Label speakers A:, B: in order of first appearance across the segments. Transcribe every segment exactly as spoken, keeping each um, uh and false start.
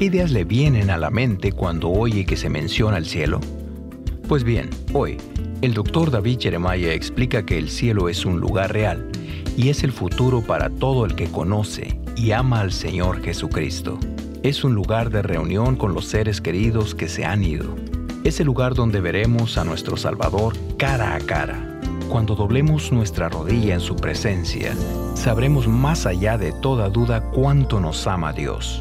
A: ¿qué ideas le vienen a la mente cuando oye que se menciona el cielo? Pues bien, hoy, el doctor David Jeremiah explica que el cielo es un lugar real y es el futuro para todo el que conoce y ama al Señor Jesucristo. Es un lugar de reunión con los seres queridos que se han ido. Es el lugar donde veremos a nuestro Salvador cara a cara. Cuando doblemos nuestra rodilla en su presencia, sabremos más allá de toda duda cuánto nos ama Dios.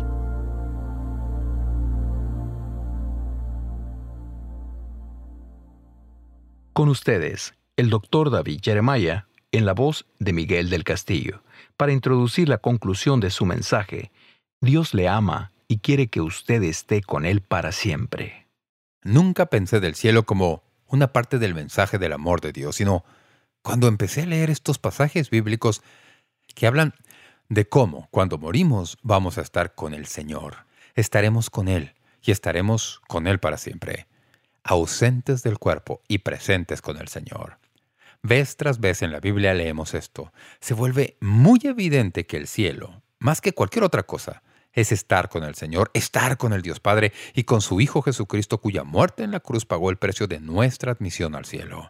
A: Con ustedes, el doctor David Jeremiah, en la voz de Miguel del Castillo, para introducir la conclusión de su mensaje. Dios le ama y quiere que usted esté con Él para siempre.
B: Nunca pensé del cielo como una parte del mensaje del amor de Dios, sino cuando empecé a leer estos pasajes bíblicos que hablan de cómo, cuando morimos, vamos a estar con el Señor. Estaremos con Él y estaremos con Él para siempre, ausentes del cuerpo y presentes con el Señor. Vez tras vez en la Biblia leemos esto. Se vuelve muy evidente que el cielo, más que cualquier otra cosa, es estar con el Señor, estar con el Dios Padre y con su Hijo Jesucristo, cuya muerte en la cruz pagó el precio de nuestra admisión al cielo.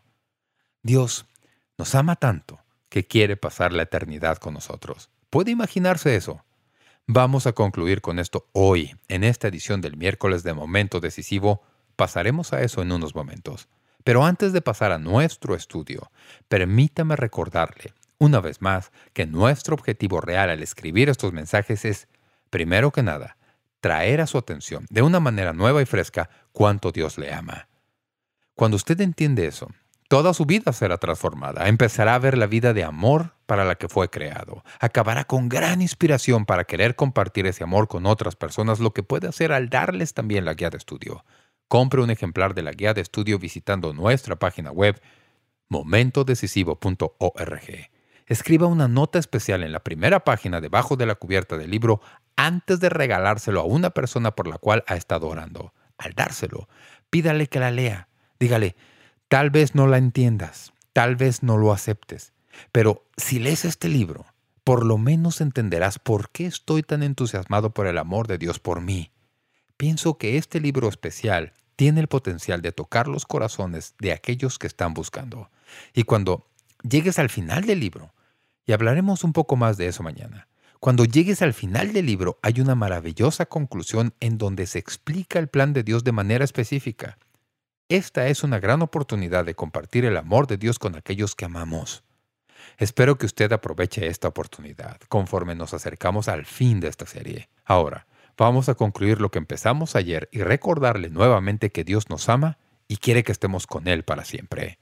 B: Dios nos ama tanto que quiere pasar la eternidad con nosotros. ¿Puede imaginarse eso? Vamos a concluir con esto hoy, en esta edición del miércoles de Momento Decisivo. Pasaremos a eso en unos momentos. Pero antes de pasar a nuestro estudio, permítame recordarle, una vez más, que nuestro objetivo real al escribir estos mensajes es, primero que nada, traer a su atención, de una manera nueva y fresca, cuánto Dios le ama. Cuando usted entiende eso, toda su vida será transformada. Empezará a ver la vida de amor para la que fue creado. Acabará con gran inspiración para querer compartir ese amor con otras personas, lo que puede hacer al darles también la guía de estudio. Compre un ejemplar de la guía de estudio visitando nuestra página web momento decisivo punto org. Escriba una nota especial en la primera página debajo de la cubierta del libro antes de regalárselo a una persona por la cual ha estado orando. Al dárselo, pídale que la lea. Dígale, tal vez no la entiendas, tal vez no lo aceptes, pero si lees este libro, por lo menos entenderás por qué estoy tan entusiasmado por el amor de Dios por mí. Pienso que este libro especial tiene el potencial de tocar los corazones de aquellos que están buscando. Y cuando llegues al final del libro, y hablaremos un poco más de eso mañana, cuando llegues al final del libro hay una maravillosa conclusión en donde se explica el plan de Dios de manera específica. Esta es una gran oportunidad de compartir el amor de Dios con aquellos que amamos. Espero que usted aproveche esta oportunidad conforme nos acercamos al fin de esta serie. Ahora, vamos a concluir lo que empezamos ayer y recordarle nuevamente que Dios nos ama y quiere que estemos con Él para siempre.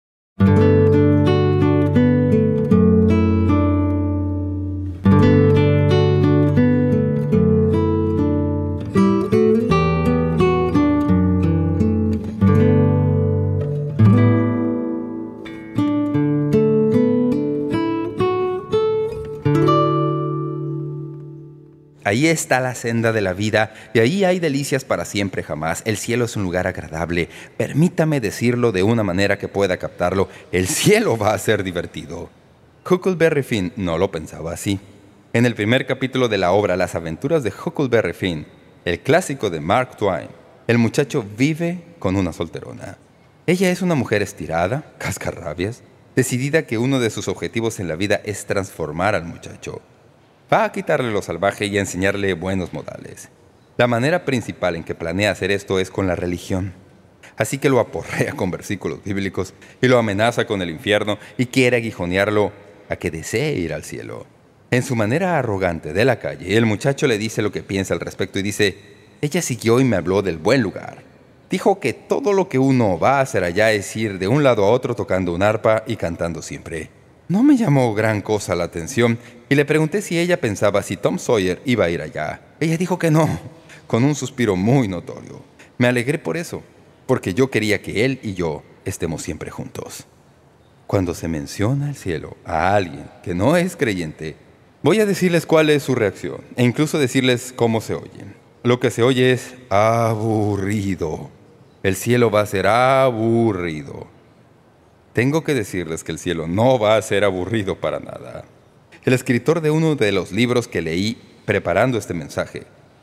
C: Ahí está la senda de la vida, y ahí hay delicias para siempre jamás. El cielo es un lugar agradable. Permítame decirlo de una manera que pueda captarlo. El cielo va a ser divertido. Huckleberry Finn no lo pensaba así. En el primer capítulo de la obra Las aventuras de Huckleberry Finn, el clásico de Mark Twain, el muchacho vive con una solterona. Ella es una mujer estirada, cascarrabias, decidida que uno de sus objetivos en la vida es transformar al muchacho. Va a quitarle lo salvaje y a enseñarle buenos modales. La manera principal en que planea hacer esto es con la religión. Así que lo aporrea con versículos bíblicos y lo amenaza con el infierno y quiere aguijonearlo a que desee ir al cielo. En su manera arrogante de la calle, el muchacho le dice lo que piensa al respecto y dice, ella siguió y me habló del buen lugar. Dijo que todo lo que uno va a hacer allá es ir de un lado a otro tocando un arpa y cantando siempre. No me llamó gran cosa la atención y le pregunté si ella pensaba si Tom Sawyer iba a ir allá. Ella dijo que no, con un suspiro muy notorio. Me alegré por eso, porque yo quería que él y yo estemos siempre juntos. Cuando se menciona el cielo a alguien que no es creyente, voy a decirles cuál es su reacción e incluso decirles cómo se oye. Lo que se oye es aburrido. El cielo va a ser aburrido. Tengo que decirles que el cielo no va a ser aburrido para nada. El escritor de uno de los libros que leí preparando este mensaje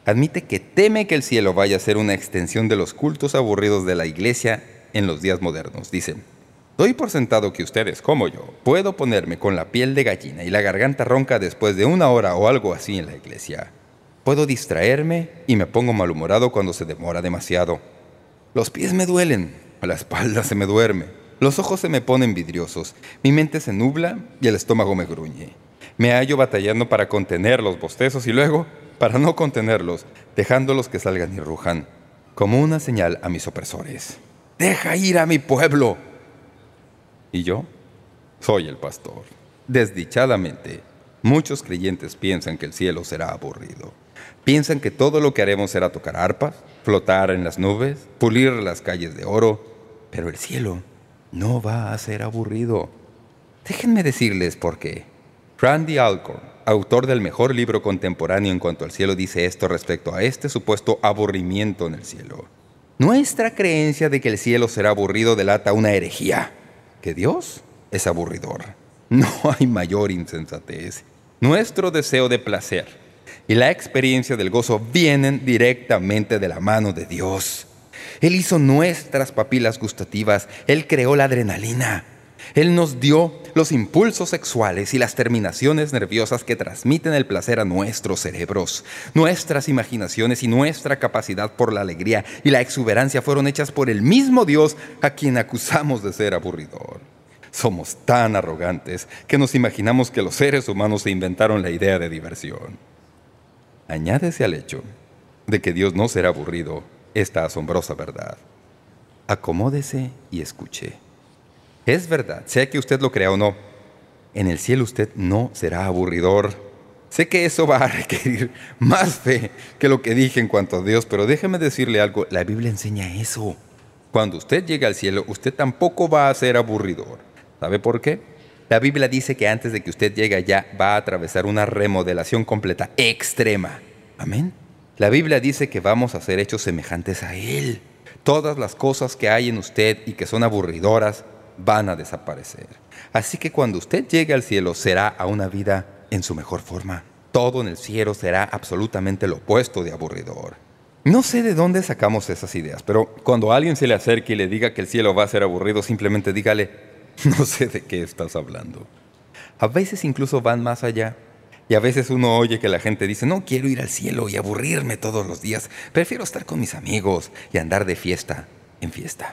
C: admite que teme que el cielo vaya a ser una extensión de los cultos aburridos de la iglesia en los días modernos. Dice: doy por sentado que ustedes, como yo, puedo ponerme con la piel de gallina y la garganta ronca después de una hora o algo así en la iglesia. Puedo distraerme y me pongo malhumorado cuando se demora demasiado. Los pies me duelen, la espalda se me duerme, los ojos se me ponen vidriosos, mi mente se nubla y el estómago me gruñe. Me hallo batallando para contener los bostezos y luego, para no contenerlos, dejándolos que salgan y rujan, como una señal a mis opresores. ¡Deja ir a mi pueblo! Y yo soy el pastor. Desdichadamente, muchos creyentes piensan que el cielo será aburrido. Piensan que todo lo que haremos será tocar arpas, flotar en las nubes, pulir las calles de oro. Pero el cielo no va a ser aburrido. Déjenme decirles por qué. Randy Alcorn, autor del mejor libro contemporáneo en cuanto al cielo, dice esto respecto a este supuesto aburrimiento en el cielo. Nuestra creencia de que el cielo será aburrido delata una herejía. Que Dios es aburridor. No hay mayor insensatez. Nuestro deseo de placer y la experiencia del gozo vienen directamente de la mano de Dios. Él hizo nuestras papilas gustativas. Él creó la adrenalina. Él nos dio los impulsos sexuales y las terminaciones nerviosas que transmiten el placer a nuestros cerebros. Nuestras imaginaciones y nuestra capacidad por la alegría y la exuberancia fueron hechas por el mismo Dios a quien acusamos de ser aburridor. Somos tan arrogantes que nos imaginamos que los seres humanos se inventaron la idea de diversión. Añádese al hecho de que Dios no será aburrido esta asombrosa verdad. Acomódese y escuche. Es verdad, sea que usted lo crea o no, en el cielo usted no será aburridor. Sé que eso va a requerir más fe que lo que dije en cuanto a Dios, pero déjeme decirle algo, la Biblia enseña eso. Cuando usted llegue al cielo, usted tampoco va a ser aburridor. ¿Sabe por qué? La Biblia dice que antes de que usted llegue allá, va a atravesar una remodelación completa, extrema. ¿Amén? La Biblia dice que vamos a ser hechos semejantes a Él. Todas las cosas que hay en usted y que son aburridoras van a desaparecer. Así que cuando usted llegue al cielo, será a una vida en su mejor forma. Todo en el cielo será absolutamente lo opuesto de aburridor. No sé de dónde sacamos esas ideas, pero cuando alguien se le acerque y le diga que el cielo va a ser aburrido, simplemente dígale: no sé de qué estás hablando. A veces incluso van más allá. Y a veces uno oye que la gente dice: no quiero ir al cielo y aburrirme todos los días. Prefiero estar con mis amigos y andar de fiesta en fiesta.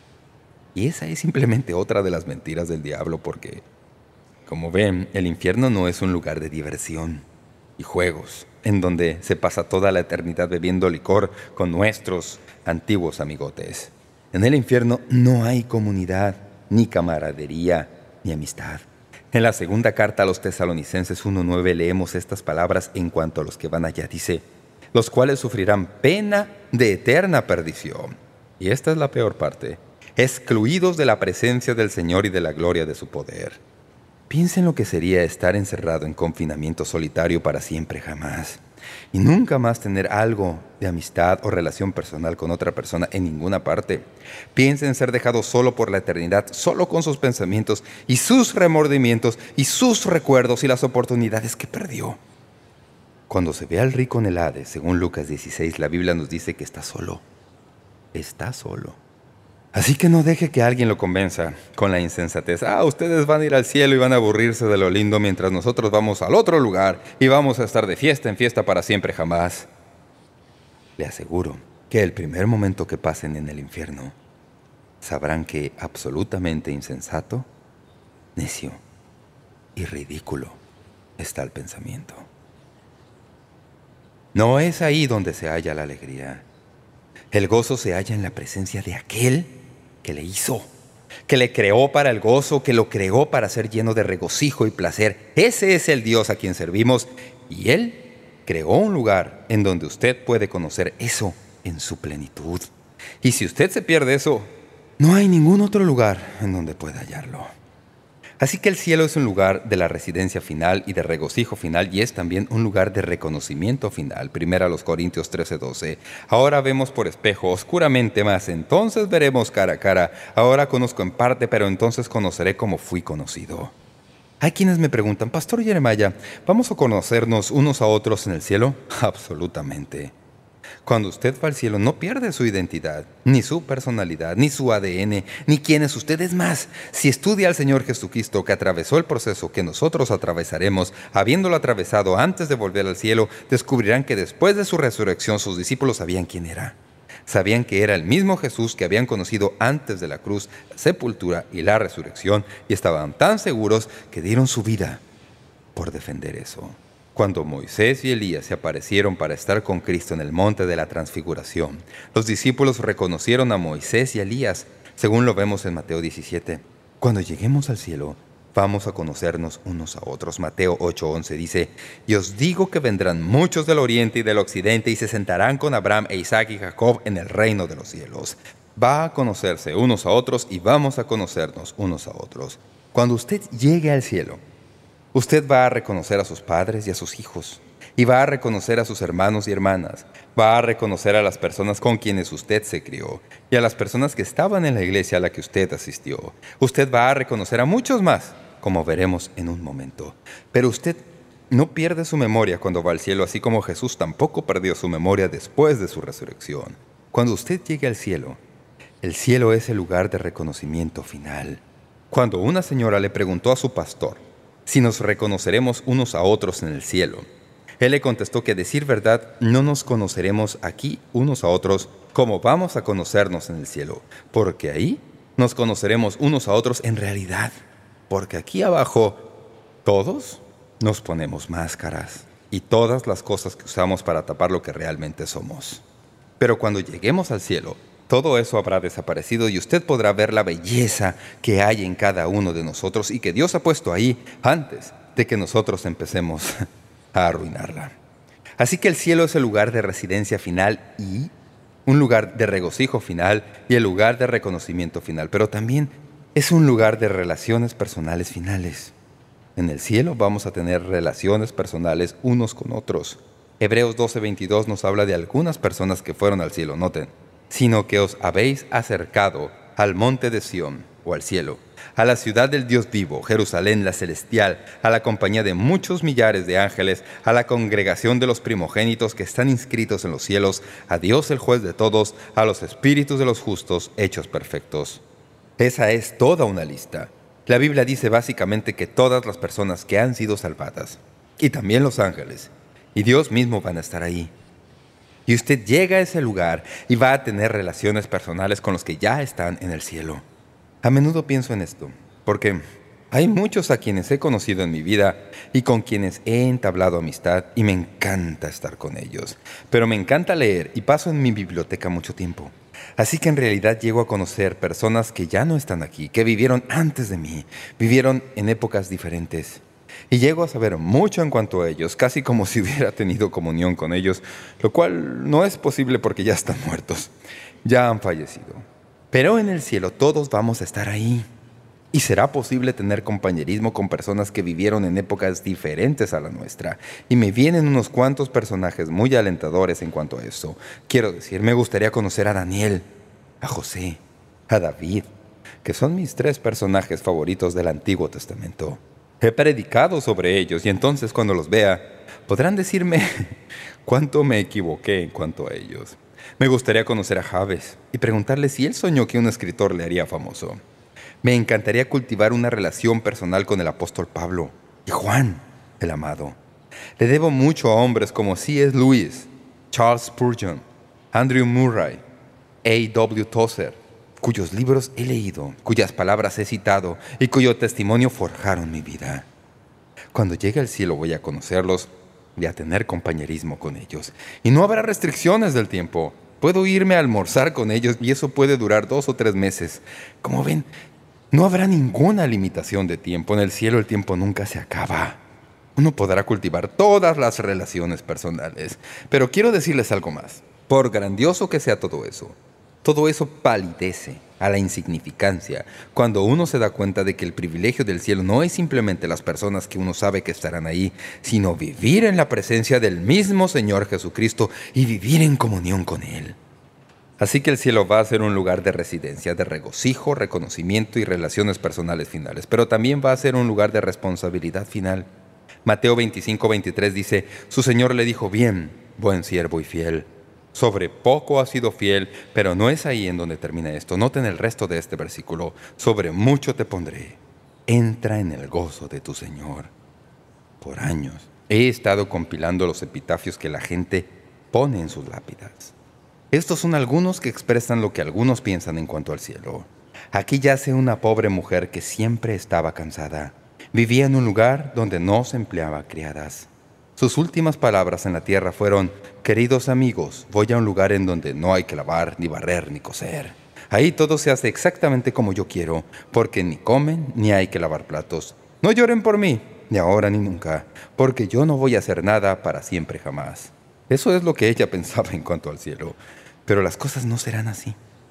C: Y esa es simplemente otra de las mentiras del diablo porque, como ven, el infierno no es un lugar de diversión y juegos, en donde se pasa toda la eternidad bebiendo licor con nuestros antiguos amigotes. En el infierno no hay comunidad, ni camaradería, ni amistad. En la segunda carta a los Tesalonicenses uno nueve leemos estas palabras en cuanto a los que van allá. Dice: los cuales sufrirán pena de eterna perdición. Y esta es la peor parte: excluidos de la presencia del Señor y de la gloria de su poder. Piensen lo que sería estar encerrado en confinamiento solitario para siempre jamás. Y nunca más tener algo de amistad o relación personal con otra persona en ninguna parte. Piensen ser dejados solo por la eternidad, solo con sus pensamientos y sus remordimientos y sus recuerdos y las oportunidades que perdió. Cuando se ve al rico en el Hades, según Lucas dieciséis, la Biblia nos dice que está solo. Está solo. Así que no deje que alguien lo convenza con la insensatez. Ah, ustedes van a ir al cielo y van a aburrirse de lo lindo mientras nosotros vamos al otro lugar y vamos a estar de fiesta en fiesta para siempre jamás. Le aseguro que el primer momento que pasen en el infierno, sabrán que absolutamente insensato, necio y ridículo está el pensamiento. No es ahí donde se halla la alegría. El gozo se halla en la presencia de aquel que le hizo, que le creó para el gozo, que lo creó para ser lleno de regocijo y placer. Ese es el Dios a quien servimos, y Él creó un lugar en donde usted puede conocer eso en su plenitud. Y si usted se pierde eso, no hay ningún otro lugar en donde pueda hallarlo. Así que el cielo es un lugar de la residencia final y de regocijo final, y es también un lugar de reconocimiento final. Primera a los Corintios trece doce. Ahora vemos por espejo, oscuramente, mas entonces veremos cara a cara. Ahora conozco en parte, pero entonces conoceré como fui conocido. Hay quienes me preguntan: Pastor Jeremiah, ¿vamos a conocernos unos a otros en el cielo? Absolutamente. Cuando usted va al cielo no pierde su identidad, ni su personalidad, ni su A D N, ni quién es usted. Es más, si estudia al Señor Jesucristo, que atravesó el proceso que nosotros atravesaremos, habiéndolo atravesado antes de volver al cielo, descubrirán que después de su resurrección sus discípulos sabían quién era. Sabían que era el mismo Jesús que habían conocido antes de la cruz, la sepultura y la resurrección, y estaban tan seguros que dieron su vida por defender eso. Cuando Moisés y Elías se aparecieron para estar con Cristo en el monte de la Transfiguración, los discípulos reconocieron a Moisés y a Elías, según lo vemos en Mateo diecisiete. Cuando lleguemos al cielo, vamos a conocernos unos a otros. Mateo ocho once dice: «Y os digo que vendrán muchos del oriente y del occidente y se sentarán con Abraham e Isaac y Jacob en el reino de los cielos». Va a conocerse unos a otros y vamos a conocernos unos a otros. Cuando usted llegue al cielo, usted va a reconocer a sus padres y a sus hijos, y va a reconocer a sus hermanos y hermanas, va a reconocer a las personas con quienes usted se crió, y a las personas que estaban en la iglesia a la que usted asistió. Usted va a reconocer a muchos más, como veremos en un momento. Pero usted no pierde su memoria cuando va al cielo, así como Jesús tampoco perdió su memoria después de su resurrección. Cuando usted llegue al cielo, el cielo es el lugar de reconocimiento final. Cuando una señora le preguntó a su pastor si nos reconoceremos unos a otros en el cielo, él le contestó que, decir verdad, no nos conoceremos aquí unos a otros como vamos a conocernos en el cielo, porque ahí nos conoceremos unos a otros en realidad, porque aquí abajo todos nos ponemos máscaras y todas las cosas que usamos para tapar lo que realmente somos. Pero cuando lleguemos al cielo, todo eso habrá desaparecido y usted podrá ver la belleza que hay en cada uno de nosotros y que Dios ha puesto ahí antes de que nosotros empecemos a arruinarla. Así que el cielo es el lugar de residencia final y un lugar de regocijo final y el lugar de reconocimiento final, pero también es un lugar de relaciones personales finales. En el cielo vamos a tener relaciones personales unos con otros. Hebreos doce veintidós nos habla de algunas personas que fueron al cielo. Noten: «Sino que os habéis acercado al monte de Sión», o al cielo, «a la ciudad del Dios vivo, Jerusalén la celestial, a la compañía de muchos millares de ángeles, a la congregación de los primogénitos que están inscritos en los cielos, a Dios el juez de todos, a los espíritus de los justos hechos perfectos». Esa es toda una lista. La Biblia dice básicamente que todas las personas que han sido salvadas, y también los ángeles, y Dios mismo van a estar ahí. Y usted llega a ese lugar y va a tener relaciones personales con los que ya están en el cielo. A menudo pienso en esto, porque hay muchos a quienes he conocido en mi vida y con quienes he entablado amistad y me encanta estar con ellos. Pero me encanta leer y paso en mi biblioteca mucho tiempo. Así que en realidad llego a conocer personas que ya no están aquí, que vivieron antes de mí, vivieron en épocas diferentes. Y llego a saber mucho en cuanto a ellos, casi como si hubiera tenido comunión con ellos, lo cual no es posible porque ya están muertos, ya han fallecido. Pero en el cielo todos vamos a estar ahí. Y será posible tener compañerismo con personas que vivieron en épocas diferentes a la nuestra. Y me vienen unos cuantos personajes muy alentadores en cuanto a eso. Quiero decir, me gustaría conocer a Daniel, a José, a David, que son mis tres personajes favoritos del Antiguo Testamento. He predicado sobre ellos y entonces cuando los vea podrán decirme cuánto me equivoqué en cuanto a ellos. Me gustaría conocer a Jabes y preguntarle si él soñó que un escritor le haría famoso. Me encantaría cultivar una relación personal con el apóstol Pablo y Juan, el amado. Le debo mucho a hombres como C S Lewis, Charles Spurgeon, Andrew Murray, A W Tozer, cuyos libros he leído, cuyas palabras he citado y cuyo testimonio forjaron mi vida. Cuando llegue al cielo voy a conocerlos y a tener compañerismo con ellos. Y no habrá restricciones del tiempo. Puedo irme a almorzar con ellos y eso puede durar dos o tres meses. Como ven, no habrá ninguna limitación de tiempo. En el cielo el tiempo nunca se acaba. Uno podrá cultivar todas las relaciones personales. Pero quiero decirles algo más. Por grandioso que sea todo eso, todo eso palidece a la insignificancia cuando uno se da cuenta de que el privilegio del cielo no es simplemente las personas que uno sabe que estarán ahí, sino vivir en la presencia del mismo Señor Jesucristo y vivir en comunión con Él. Así que el cielo va a ser un lugar de residencia, de regocijo, reconocimiento y relaciones personales finales, pero también va a ser un lugar de responsabilidad final. Mateo veinticinco veintitrés dice: «Su Señor le dijo, bien, buen siervo y fiel. Sobre poco has sido fiel, pero no es ahí en donde termina esto. Noten el resto de este versículo. Sobre mucho te pondré. Entra en el gozo de tu Señor. Por años he estado compilando los epitafios que la gente pone en sus lápidas. Estos son algunos que expresan lo que algunos piensan en cuanto al cielo. Aquí yace una pobre mujer que siempre estaba cansada. Vivía en un lugar donde no se empleaba criadas. Sus últimas palabras en la tierra fueron: «Queridos amigos, voy a un lugar en donde no hay que lavar, ni barrer, ni coser. Ahí todo se hace exactamente como yo quiero, porque ni comen, ni hay que lavar platos. No lloren por mí, ni ahora ni nunca, porque yo no voy a hacer nada para siempre jamás». Eso es lo que ella pensaba en cuanto al cielo. Pero las cosas no serán así.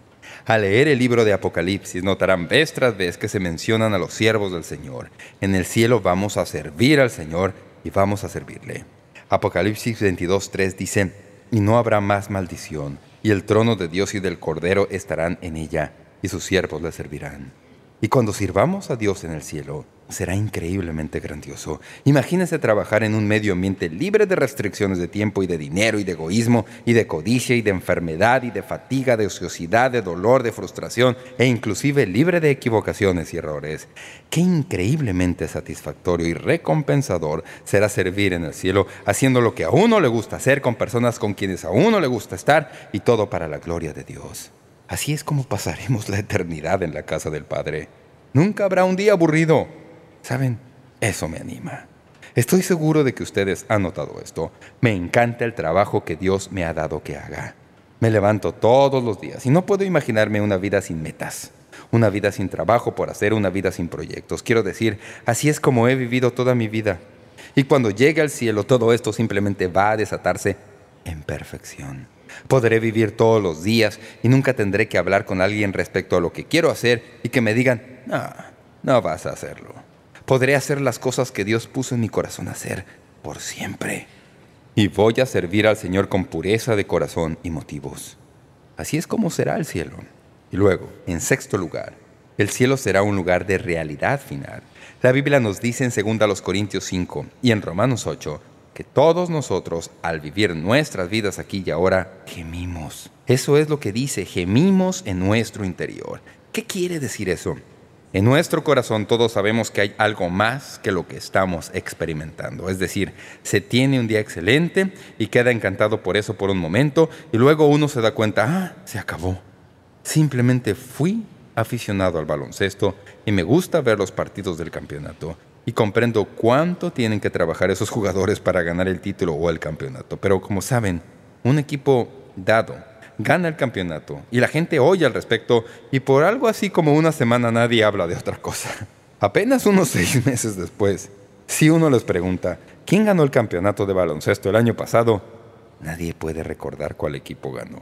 C: Al leer el libro de Apocalipsis, notarán vez tras vez que se mencionan a los siervos del Señor. En el cielo vamos a servir al Señor y vamos a servirle. Apocalipsis veintidós tres dice: «Y no habrá más maldición, y el trono de Dios y del Cordero estarán en ella, y sus siervos le servirán». Y cuando sirvamos a Dios en el cielo, será increíblemente grandioso. Imagínense trabajar en un medio ambiente libre de restricciones de tiempo y de dinero y de egoísmo y de codicia y de enfermedad y de fatiga, de ociosidad, de dolor, de frustración e inclusive libre de equivocaciones y errores. Qué increíblemente satisfactorio y recompensador será servir en el cielo, haciendo lo que a uno le gusta hacer con personas con quienes a uno le gusta estar, y todo para la gloria de Dios. Así es como pasaremos la eternidad en la casa del Padre. Nunca habrá un día aburrido. ¿Saben? Eso me anima. Estoy seguro de que ustedes han notado esto. Me encanta el trabajo que Dios me ha dado que haga. Me levanto todos los días y no puedo imaginarme una vida sin metas. Una vida sin trabajo por hacer, una vida sin proyectos. Quiero decir, así es como he vivido toda mi vida. Y cuando llegue al cielo, todo esto simplemente va a desatarse en perfección. Podré vivir todos los días y nunca tendré que hablar con alguien respecto a lo que quiero hacer y que me digan: «No, no vas a hacerlo». Podré hacer las cosas que Dios puso en mi corazón hacer por siempre. Y voy a servir al Señor con pureza de corazón y motivos. Así es como será el cielo. Y luego, en sexto lugar, el cielo será un lugar de realidad final. La Biblia nos dice en dos Corintios cinco y en Romanos ocho que todos nosotros, al vivir nuestras vidas aquí y ahora, gemimos. Eso es lo que dice: gemimos en nuestro interior. ¿Qué quiere decir eso? En nuestro corazón todos sabemos que hay algo más que lo que estamos experimentando. Es decir, se tiene un día excelente y queda encantado por eso por un momento, y luego uno se da cuenta: «Ah, se acabó. Simplemente fui aficionado al baloncesto y me gusta ver los partidos del campeonato. Y comprendo cuánto tienen que trabajar esos jugadores para ganar el título o el campeonato. Pero como saben, un equipo dado gana el campeonato y la gente oye al respecto, y por algo así como una semana nadie habla de otra cosa. Apenas unos seis meses después, si uno les pregunta ¿quién ganó el campeonato de baloncesto el año pasado?, nadie puede recordar cuál equipo ganó.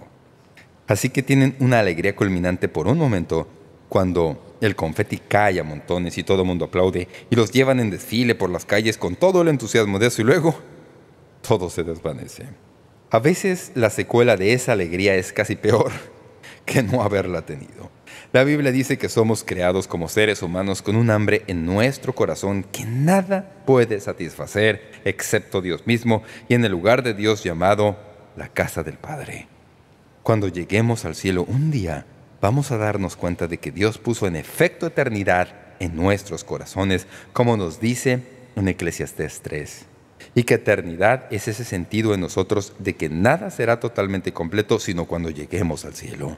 C: Así que tienen una alegría culminante por un momento cuando el confeti cae a montones y todo el mundo aplaude y los llevan en desfile por las calles con todo el entusiasmo de eso, y luego todo se desvanece. A veces la secuela de esa alegría es casi peor que no haberla tenido. La Biblia dice que somos creados como seres humanos con un hambre en nuestro corazón que nada puede satisfacer excepto Dios mismo, y en el lugar de Dios llamado la casa del Padre. Cuando lleguemos al cielo un día, vamos a darnos cuenta de que Dios puso en efecto eternidad en nuestros corazones, como nos dice en Eclesiastés tres. Y que eternidad es ese sentido en nosotros de que nada será totalmente completo sino cuando lleguemos al cielo.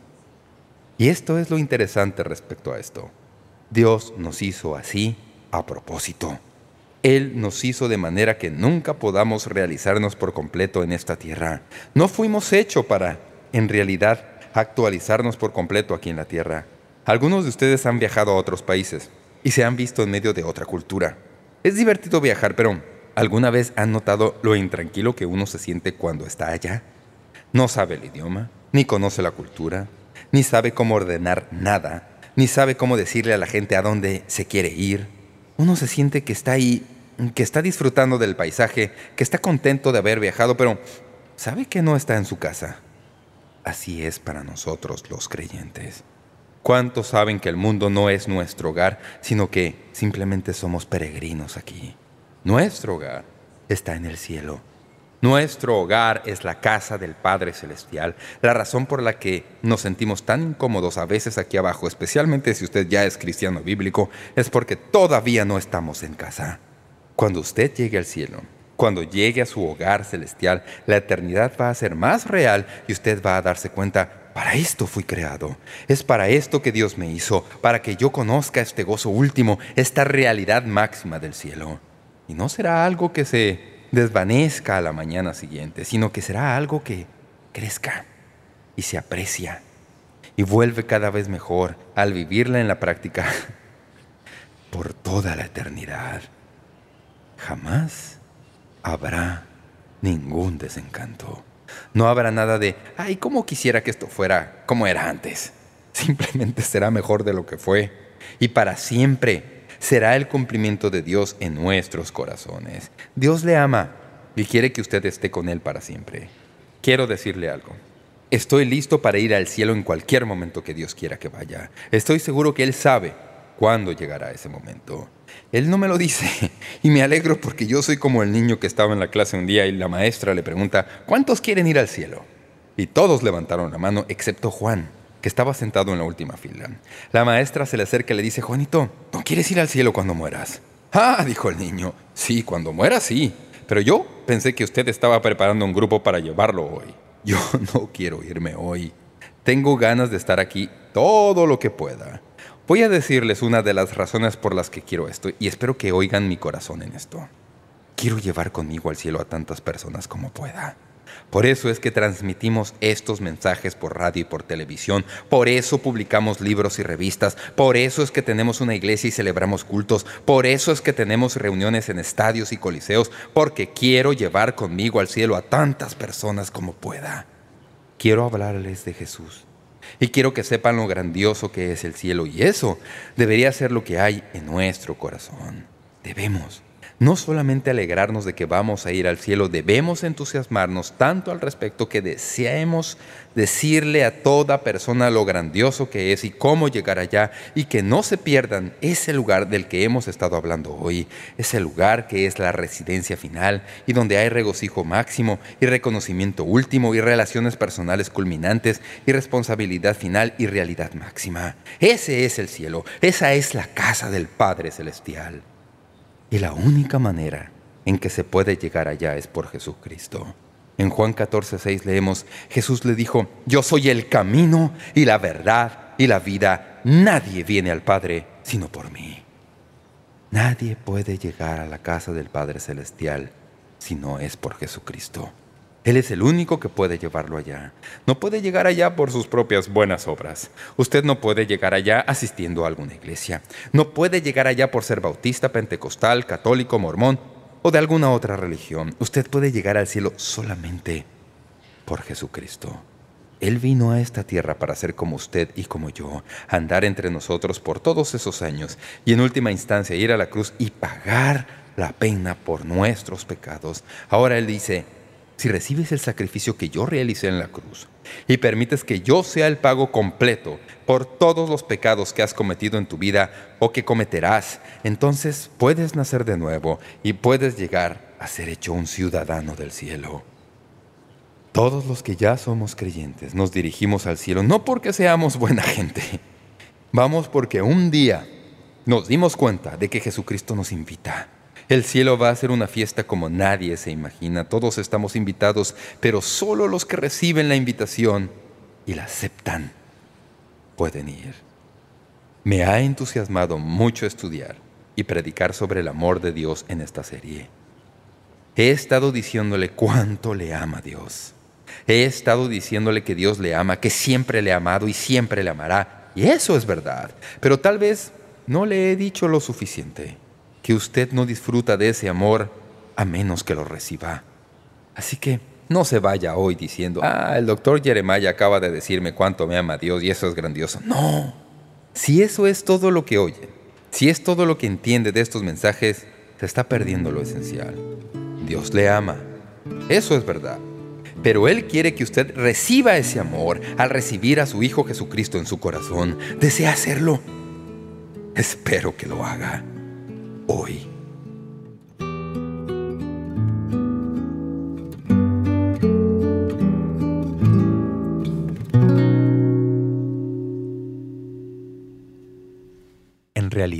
C: Y esto es lo interesante respecto a esto. Dios nos hizo así a propósito. Él nos hizo de manera que nunca podamos realizarnos por completo en esta tierra. No fuimos hechos para, en realidad, actualizarnos por completo aquí en la tierra. Algunos de ustedes han viajado a otros países y se han visto en medio de otra cultura. Es divertido viajar, pero ¿alguna vez han notado lo intranquilo que uno se siente cuando está allá? No sabe el idioma, ni conoce la cultura, ni sabe cómo ordenar nada, ni sabe cómo decirle a la gente a dónde se quiere ir. Uno se siente que está ahí, que está disfrutando del paisaje, que está contento de haber viajado, pero sabe que no está en su casa. Así es para nosotros los creyentes. ¿Cuántos saben que el mundo no es nuestro hogar, sino que simplemente somos peregrinos aquí? Nuestro hogar está en el cielo. Nuestro hogar es la casa del Padre Celestial. La razón por la que nos sentimos tan incómodos a veces aquí abajo, especialmente si usted ya es cristiano bíblico, es porque todavía no estamos en casa. Cuando usted llegue al cielo, cuando llegue a su hogar celestial, la eternidad va a ser más real y usted va a darse cuenta: para esto fui creado. Es para esto que Dios me hizo, para que yo conozca este gozo último, esta realidad máxima del cielo. Y no será algo que se desvanezca a la mañana siguiente, sino que será algo que crezca y se aprecia y vuelve cada vez mejor al vivirla en la práctica por toda la eternidad. Jamás habrá ningún desencanto. No habrá nada de, ay, cómo quisiera que esto fuera como era antes. Simplemente será mejor de lo que fue. Y para siempre será el cumplimiento de Dios en nuestros corazones. Dios le ama y quiere que usted esté con Él para siempre. Quiero decirle algo. Estoy listo para ir al cielo en cualquier momento que Dios quiera que vaya. Estoy seguro que Él sabe cuándo llegará ese momento. Él no me lo dice, y me alegro porque yo soy como el niño que estaba en la clase un día y la maestra le pregunta, ¿cuántos quieren ir al cielo? Y todos levantaron la mano excepto Juan, que estaba sentado en la última fila. La maestra se le acerca y le dice, Juanito, ¿no quieres ir al cielo cuando mueras? Ah, dijo el niño, sí, cuando muera sí, pero yo pensé que usted estaba preparando un grupo para llevarlo hoy. Yo no quiero irme hoy. Tengo ganas de estar aquí todo lo que pueda. Voy a decirles una de las razones por las que quiero esto, y espero que oigan mi corazón en esto. Quiero llevar conmigo al cielo a tantas personas como pueda. Por eso es que transmitimos estos mensajes por radio y por televisión. Por eso publicamos libros y revistas. Por eso es que tenemos una iglesia y celebramos cultos. Por eso es que tenemos reuniones en estadios y coliseos. Porque quiero llevar conmigo al cielo a tantas personas como pueda. Quiero hablarles de Jesús. Y quiero que sepan lo grandioso que es el cielo. Y eso debería ser lo que hay en nuestro corazón. Debemos no solamente alegrarnos de que vamos a ir al cielo, debemos entusiasmarnos tanto al respecto que deseemos decirle a toda persona lo grandioso que es y cómo llegar allá, y que no se pierdan ese lugar del que hemos estado hablando hoy, ese lugar que es la residencia final y donde hay regocijo máximo y reconocimiento último y relaciones personales culminantes y responsabilidad final y realidad máxima. Ese es el cielo, esa es la casa del Padre Celestial. Y la única manera en que se puede llegar allá es por Jesucristo. En Juan catorce seis leemos, Jesús le dijo, yo soy el camino y la verdad y la vida. Nadie viene al Padre sino por mí. Nadie puede llegar a la casa del Padre Celestial si no es por Jesucristo. Él es el único que puede llevarlo allá. No puede llegar allá por sus propias buenas obras. Usted no puede llegar allá asistiendo a alguna iglesia. No puede llegar allá por ser bautista, pentecostal, católico, mormón o de alguna otra religión. Usted puede llegar al cielo solamente por Jesucristo. Él vino a esta tierra para ser como usted y como yo, andar entre nosotros por todos esos años y en última instancia ir a la cruz y pagar la pena por nuestros pecados. Ahora Él dice, si recibes el sacrificio que yo realicé en la cruz y permites que yo sea el pago completo por todos los pecados que has cometido en tu vida o que cometerás, entonces puedes nacer de nuevo y puedes llegar a ser hecho un ciudadano del cielo. Todos los que ya somos creyentes nos dirigimos al cielo no porque seamos buena gente. Vamos porque un día nos dimos cuenta de que Jesucristo nos invita. El cielo va a ser una fiesta como nadie se imagina. Todos estamos invitados, pero solo los que reciben la invitación y la aceptan pueden ir. Me ha entusiasmado mucho estudiar y predicar sobre el amor de Dios en esta serie. He estado diciéndole cuánto le ama Dios. He estado diciéndole que Dios le ama, que siempre le ha amado y siempre le amará. Y eso es verdad, pero tal vez no le he dicho lo suficiente. Que usted no disfruta de ese amor a menos que lo reciba. Así que no se vaya hoy diciendo, ah, el doctor Jeremiah acaba de decirme cuánto me ama Dios y eso es grandioso. No. Si eso es todo lo que oye, si es todo lo que entiende de estos mensajes, se está perdiendo lo esencial. Dios le ama. Eso es verdad. Pero Él quiere que usted reciba ese amor al recibir a su Hijo Jesucristo en su corazón. ¿Desea hacerlo? Espero que lo haga hoy.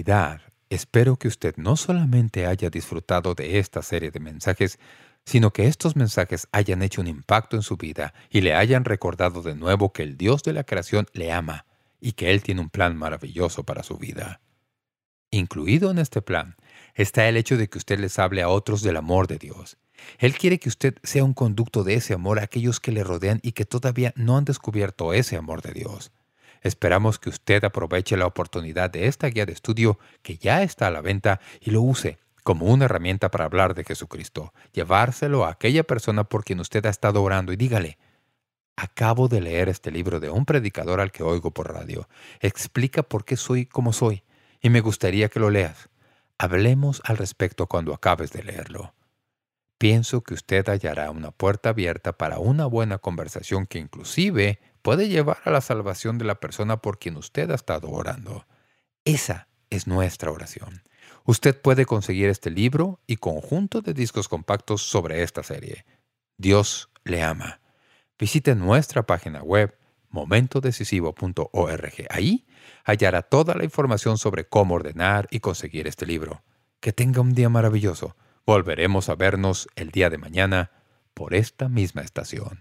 B: realidad, espero que usted no solamente haya disfrutado de esta serie de mensajes, sino que estos mensajes hayan hecho un impacto en su vida y le hayan recordado de nuevo que el Dios de la creación le ama y que Él tiene un plan maravilloso para su vida. Incluido en este plan está el hecho de que usted les hable a otros del amor de Dios. Él quiere que usted sea un conducto de ese amor a aquellos que le rodean y que todavía no han descubierto ese amor de Dios. Esperamos que usted aproveche la oportunidad de esta guía de estudio que ya está a la venta y lo use como una herramienta para hablar de Jesucristo, llevárselo a aquella persona por quien usted ha estado orando y dígale: acabo de leer este libro de un predicador al que oigo por radio. Explica por qué soy como soy y me gustaría que lo leas. Hablemos al respecto cuando acabes de leerlo. Pienso que usted hallará una puerta abierta para una buena conversación que inclusive puede llevar a la salvación de la persona por quien usted ha estado orando. Esa es nuestra oración. Usted puede conseguir este libro y conjunto de discos compactos sobre esta serie. Dios le ama. Visite nuestra página web momento decisivo punto org. Ahí hallará toda la información sobre cómo ordenar y conseguir este libro. Que tenga un día maravilloso. Volveremos a vernos el día de mañana por esta misma estación.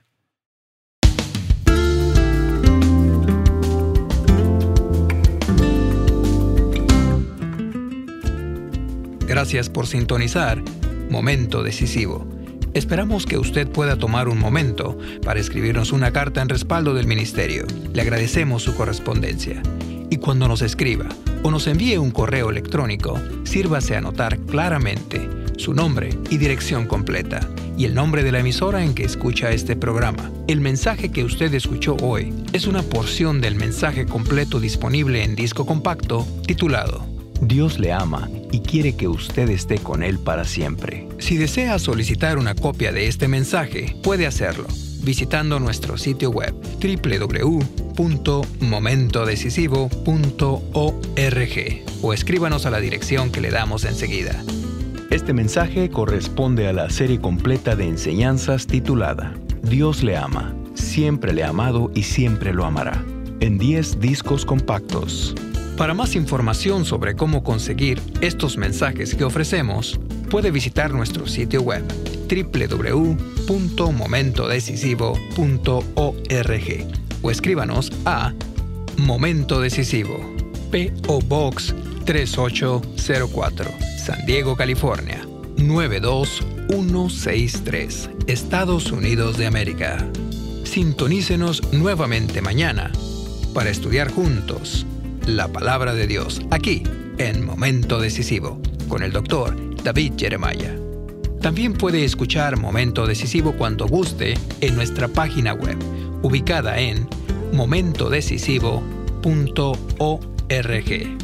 A: Gracias por sintonizar Momento Decisivo. Esperamos que usted pueda tomar un momento para escribirnos una carta en respaldo del ministerio. Le agradecemos su correspondencia. Y cuando nos escriba o nos envíe un correo electrónico, sírvase a anotar claramente su nombre y dirección completa y el nombre de la emisora en que escucha este programa. El mensaje que usted escuchó hoy es una porción del mensaje completo disponible en disco compacto titulado Dios le ama y quiere que usted esté con Él para siempre. Si desea solicitar una copia de este mensaje, puede hacerlo visitando nuestro sitio web doble u doble u doble u punto momento decisivo punto org o escríbanos a la dirección que le damos enseguida. Este mensaje corresponde a la serie completa de enseñanzas titulada Dios le ama, siempre le ha amado y siempre lo amará, en diez discos compactos. Para más información sobre cómo conseguir estos mensajes que ofrecemos, puede visitar nuestro sitio web doble u doble u doble u punto momento decisivo punto org o escríbanos a Momento Decisivo, P O Box tres ocho cero cuatro, San Diego, California, nueve dos uno seis tres, Estados Unidos de América. Sintonícenos nuevamente mañana para estudiar juntos la Palabra de Dios, aquí en Momento Decisivo, con el doctor David Jeremiah. También puede escuchar Momento Decisivo cuando guste en nuestra página web, ubicada en momento decisivo punto org.